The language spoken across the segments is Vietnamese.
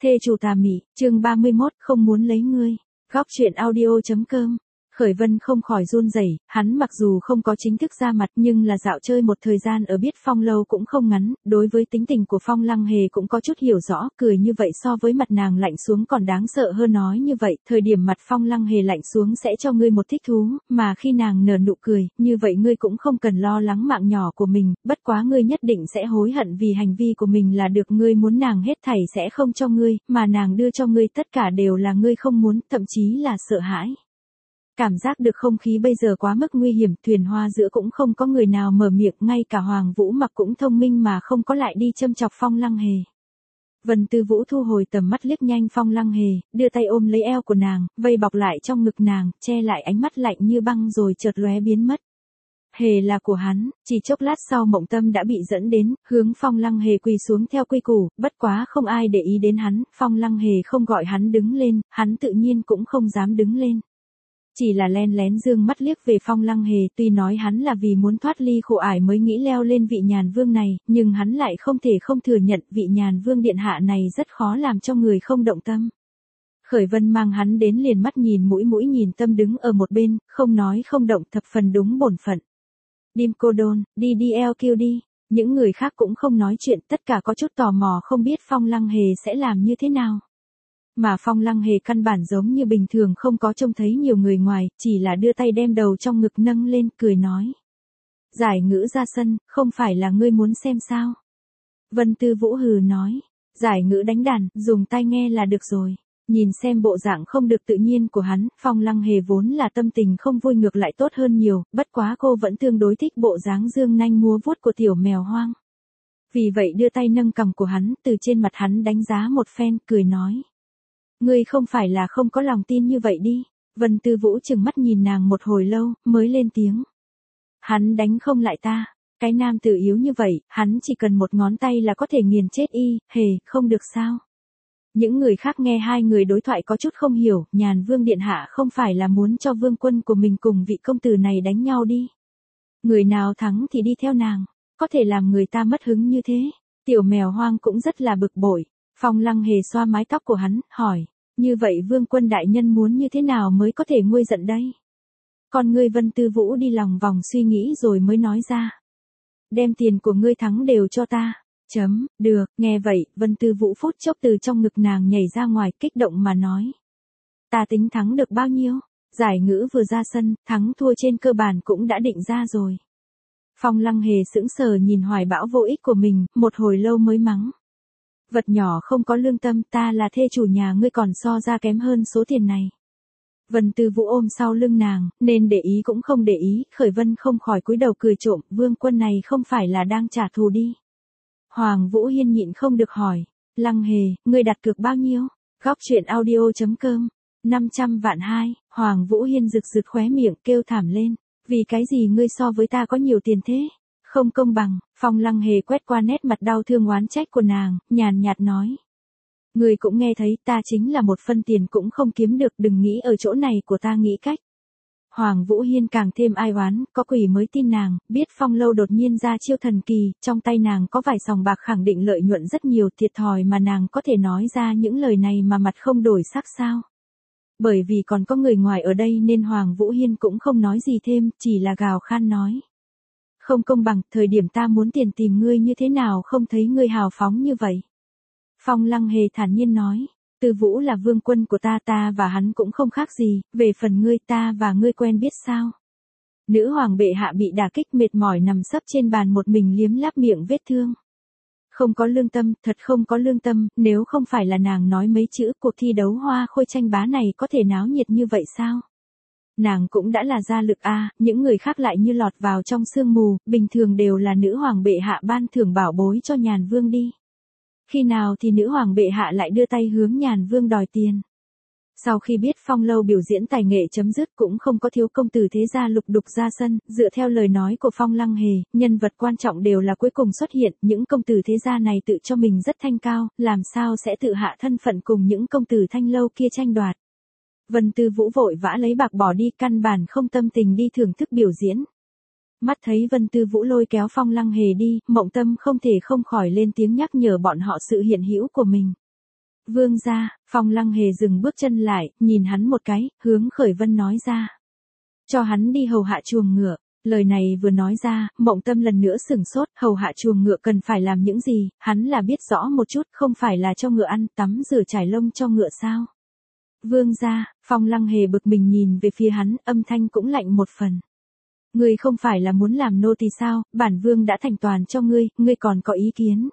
Thê chủ tà mị, chương 31, không muốn lấy ngươi. Góc truyện audio.com. Khởi Vân không khỏi run rẩy, hắn mặc dù không có chính thức ra mặt nhưng là dạo chơi một thời gian ở Biết Phong lâu cũng không ngắn, đối với tính tình của Phong Lăng Hề cũng có chút hiểu rõ, cười như vậy so với mặt nàng lạnh xuống còn đáng sợ hơn. Nói như vậy, thời điểm mặt Phong Lăng Hề lạnh xuống sẽ cho ngươi một thích thú, mà khi nàng nở nụ cười, như vậy ngươi cũng không cần lo lắng mạng nhỏ của mình, bất quá ngươi nhất định sẽ hối hận vì hành vi của mình là được. Ngươi muốn nàng hết thảy sẽ không cho ngươi, mà nàng đưa cho ngươi tất cả đều là ngươi không muốn, thậm chí là sợ hãi. Cảm giác được không khí bây giờ quá mức nguy hiểm, thuyền hoa giữa cũng không có người nào mở miệng, ngay cả Hoàng Vũ Mặc cũng thông minh mà không có lại đi châm chọc Phong Lăng Hề. Vân Tư Vũ thu hồi tầm mắt liếc nhanh Phong Lăng Hề, đưa tay ôm lấy eo của nàng, vây bọc lại trong ngực nàng, che lại ánh mắt lạnh như băng rồi chợt lóe biến mất. Hề là của hắn, chỉ chốc lát sau Mộng Tâm đã bị dẫn đến, hướng Phong Lăng Hề quỳ xuống theo quy củ, bất quá không ai để ý đến hắn, Phong Lăng Hề không gọi hắn đứng lên, hắn tự nhiên cũng không dám đứng lên. Chỉ là len lén dương mắt liếc về Phong Lăng Hề, tuy nói hắn là vì muốn thoát ly khổ ải mới nghĩ leo lên vị nhàn vương này, nhưng hắn lại không thể không thừa nhận vị nhàn vương điện hạ này rất khó làm cho người không động tâm. Khởi Vân mang hắn đến liền mắt nhìn mũi nhìn tâm đứng ở một bên, không nói không động, thập phần đúng bổn phận. Dim cô đôn, đi LQ đi. Những người khác cũng không nói chuyện, tất cả có chút tò mò không biết Phong Lăng Hề sẽ làm như thế nào. Mà Phong Lăng Hề căn bản giống như bình thường không có trông thấy nhiều người ngoài, chỉ là đưa tay đem đầu trong ngực nâng lên, cười nói. Giải Ngữ ra sân, không phải là ngươi muốn xem sao? Vân Tư Vũ hừ nói. Giải Ngữ đánh đàn, dùng tai nghe là được rồi. Nhìn xem bộ dạng không được tự nhiên của hắn, Phong Lăng Hề vốn là tâm tình không vui ngược lại tốt hơn nhiều, bất quá cô vẫn tương đối thích bộ dáng dương nanh múa vuốt của tiểu mèo hoang. Vì vậy đưa tay nâng cằm của hắn, từ trên mặt hắn đánh giá một phen, cười nói. Ngươi không phải là không có lòng tin như vậy đi. Vân Tư Vũ chừng mắt nhìn nàng một hồi lâu, mới lên tiếng. Hắn đánh không lại ta. Cái nam tử yếu như vậy, hắn chỉ cần một ngón tay là có thể nghiền chết y, hề, không được sao. Những người khác nghe hai người đối thoại có chút không hiểu, nhàn vương điện hạ không phải là muốn cho vương quân của mình cùng vị công tử này đánh nhau đi. Người nào thắng thì đi theo nàng, có thể làm người ta mất hứng như thế. Tiểu mèo hoang cũng rất là bực bội. Phong Lăng Hề xoa mái tóc của hắn, hỏi. Như vậy vương quân đại nhân muốn như thế nào mới có thể nguôi giận đây? Còn ngươi Vân Tư Vũ đi lòng vòng suy nghĩ rồi mới nói ra. Đem tiền của ngươi thắng đều cho ta. Được, nghe vậy, Vân Tư Vũ phút chốc từ trong ngực nàng nhảy ra ngoài, kích động mà nói. Ta tính thắng được bao nhiêu? Giải Ngữ vừa ra sân, thắng thua trên cơ bản cũng đã định ra rồi. Phong Lăng Hề sững sờ nhìn hoài bão vô ích của mình, một hồi lâu mới mắng. Vật nhỏ không có lương tâm, ta là thê chủ nhà ngươi còn so ra kém hơn số tiền này. Vân Tư Vũ ôm sau lưng nàng, nên để ý cũng không để ý, Khởi Vân không khỏi cúi đầu cười trộm, vương quân này không phải là đang trả thù đi. Hoàng Vũ Hiên nhịn không được hỏi, Lăng Hề, ngươi đặt cược bao nhiêu? Góc truyện audio.com, 500 vạn hai, Hoàng Vũ Hiên rực rực khóe miệng kêu thảm lên, vì cái gì ngươi so với ta có nhiều tiền thế? Không công bằng. Phong Lăng Hề quét qua nét mặt đau thương oán trách của nàng, nhàn nhạt nói. Người cũng nghe thấy, ta chính là một phân tiền cũng không kiếm được, đừng nghĩ ở chỗ này của ta nghĩ cách. Hoàng Vũ Hiên càng thêm ai oán, có quỷ mới tin nàng, biết Phong lâu đột nhiên ra chiêu thần kỳ, trong tay nàng có vài sòng bạc khẳng định lợi nhuận rất nhiều, thiệt thòi mà nàng có thể nói ra những lời này mà mặt không đổi sắc sao. Bởi vì còn có người ngoài ở đây nên Hoàng Vũ Hiên cũng không nói gì thêm, chỉ là gào khan nói. Không công bằng, thời điểm ta muốn tiền tìm ngươi như thế nào không thấy ngươi hào phóng như vậy. Phong Lăng Hề thản nhiên nói, Tư Vũ là vương quân của ta và hắn cũng không khác gì, về phần ngươi ta và ngươi quen biết sao. Nữ hoàng bệ hạ bị đả kích mệt mỏi nằm sấp trên bàn một mình liếm láp miệng vết thương. Không có lương tâm, thật không có lương tâm, nếu không phải là nàng nói mấy chữ cuộc thi đấu hoa khôi tranh bá này có thể náo nhiệt như vậy sao? Nàng cũng đã là gia lực a, những người khác lại như lọt vào trong sương mù, bình thường đều là nữ hoàng bệ hạ ban thưởng bảo bối cho nhàn vương đi. Khi nào thì nữ hoàng bệ hạ lại đưa tay hướng nhàn vương đòi tiền. Sau khi biết Phong lâu biểu diễn tài nghệ chấm dứt cũng không có thiếu công tử thế gia lục đục ra sân, dựa theo lời nói của Phong Lăng Hề, nhân vật quan trọng đều là cuối cùng xuất hiện, những công tử thế gia này tự cho mình rất thanh cao, làm sao sẽ tự hạ thân phận cùng những công tử thanh lâu kia tranh đoạt. Vân Tư Vũ vội vã lấy bạc bỏ đi, căn bản không tâm tình đi thưởng thức biểu diễn. Mắt thấy Vân Tư Vũ lôi kéo Phong Lăng Hề đi, Mộng Tâm không thể không khỏi lên tiếng nhắc nhở bọn họ sự hiện hữu của mình. Vương gia, Phong Lăng Hề dừng bước chân lại, nhìn hắn một cái, hướng Khởi Vân nói ra. Cho hắn đi hầu hạ chuồng ngựa. Lời này vừa nói ra, Mộng Tâm lần nữa sửng sốt, hầu hạ chuồng ngựa cần phải làm những gì, hắn là biết rõ một chút, không phải là cho ngựa ăn, tắm rửa trải lông cho ngựa sao. Vương gia, Phong Lăng Hề bực mình nhìn về phía hắn, âm thanh cũng lạnh một phần. Ngươi không phải là muốn làm nô tỳ sao, bản vương đã thành toàn cho ngươi, ngươi còn có ý kiến.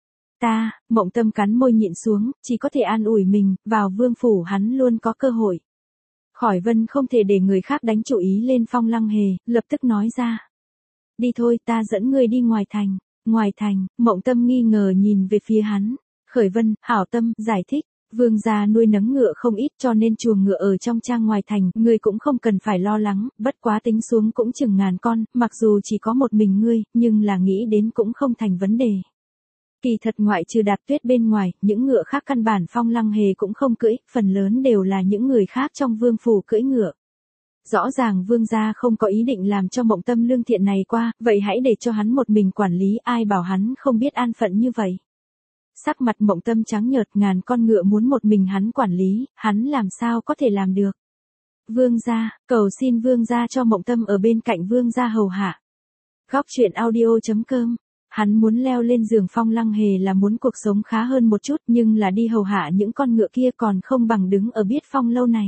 Ta, Mộng Tâm cắn môi nhịn xuống, chỉ có thể an ủi mình, vào vương phủ hắn luôn có cơ hội. Khởi Vân không thể để người khác đánh chủ ý lên Phong Lăng Hề, lập tức nói ra. Đi thôi, ta dẫn ngươi đi ngoài thành. Ngoài thành, Mộng Tâm nghi ngờ nhìn về phía hắn. Khởi Vân, hảo tâm, giải thích. Vương gia nuôi nấng ngựa không ít cho nên chuồng ngựa ở trong trang ngoài thành, ngươi cũng không cần phải lo lắng, bất quá tính xuống cũng chừng ngàn con, mặc dù chỉ có một mình ngươi, nhưng là nghĩ đến cũng không thành vấn đề. Kỳ thật ngoại trừ Đạp Tuyết bên ngoài, những ngựa khác căn bản Phong Lăng Hề cũng không cưỡi, phần lớn đều là những người khác trong vương phủ cưỡi ngựa. Rõ ràng vương gia không có ý định làm cho Mộng Tâm lương thiện này qua, vậy hãy để cho hắn một mình quản lý, ai bảo hắn không biết an phận như vậy. Sắc mặt Mộng Tâm trắng nhợt, ngàn con ngựa muốn một mình hắn quản lý, hắn làm sao có thể làm được. Vương gia, cầu xin vương gia cho Mộng Tâm ở bên cạnh vương gia hầu hạ. Góc truyện audio.com. Hắn muốn leo lên giường Phong Lăng Hề là muốn cuộc sống khá hơn một chút, nhưng là đi hầu hạ những con ngựa kia còn không bằng đứng ở Biết Phong lâu này.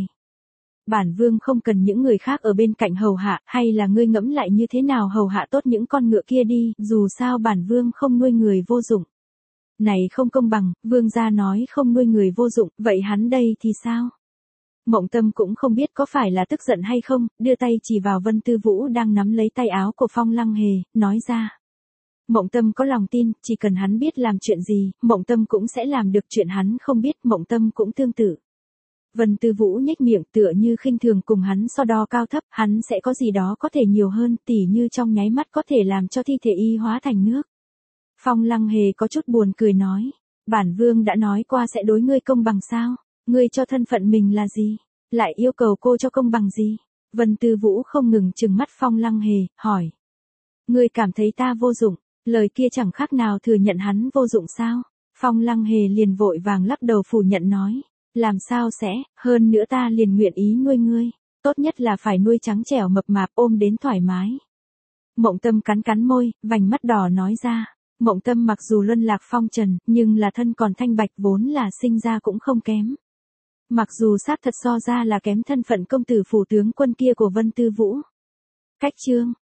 Bản vương không cần những người khác ở bên cạnh hầu hạ, hay là ngươi ngẫm lại như thế nào hầu hạ tốt những con ngựa kia đi, dù sao bản vương không nuôi người vô dụng. Này không công bằng, vương gia nói không nuôi người vô dụng, vậy hắn đây thì sao? Mộng Tâm cũng không biết có phải là tức giận hay không, đưa tay chỉ vào Vân Tư Vũ đang nắm lấy tay áo của Phong Lăng Hề, nói ra. Mộng Tâm có lòng tin, chỉ cần hắn biết làm chuyện gì, Mộng Tâm cũng sẽ làm được chuyện hắn không biết, Mộng Tâm cũng tương tự. Vân Tư Vũ nhếch miệng tựa như khinh thường cùng hắn so đo cao thấp, hắn sẽ có gì đó có thể nhiều hơn, tỉ như trong nháy mắt có thể làm cho thi thể y hóa thành nước. Phong Lăng Hề có chút buồn cười nói, bản vương đã nói qua sẽ đối ngươi công bằng sao, ngươi cho thân phận mình là gì, lại yêu cầu cô cho công bằng gì. Vân Tư Vũ không ngừng trừng mắt Phong Lăng Hề, hỏi. Ngươi cảm thấy ta vô dụng, lời kia chẳng khác nào thừa nhận hắn vô dụng sao. Phong Lăng Hề liền vội vàng lắc đầu phủ nhận nói. Làm sao sẽ, hơn nữa ta liền nguyện ý nuôi ngươi, tốt nhất là phải nuôi trắng trẻo mập mạp ôm đến thoải mái. Mộng Tâm cắn cắn môi, vành mắt đỏ nói ra. Mộng Tâm mặc dù luân lạc phong trần, nhưng là thân còn thanh bạch vốn là sinh ra cũng không kém. Mặc dù xác thật so ra là kém thân phận công tử phủ tướng quân kia của Vân Tư Vũ. Cách chương.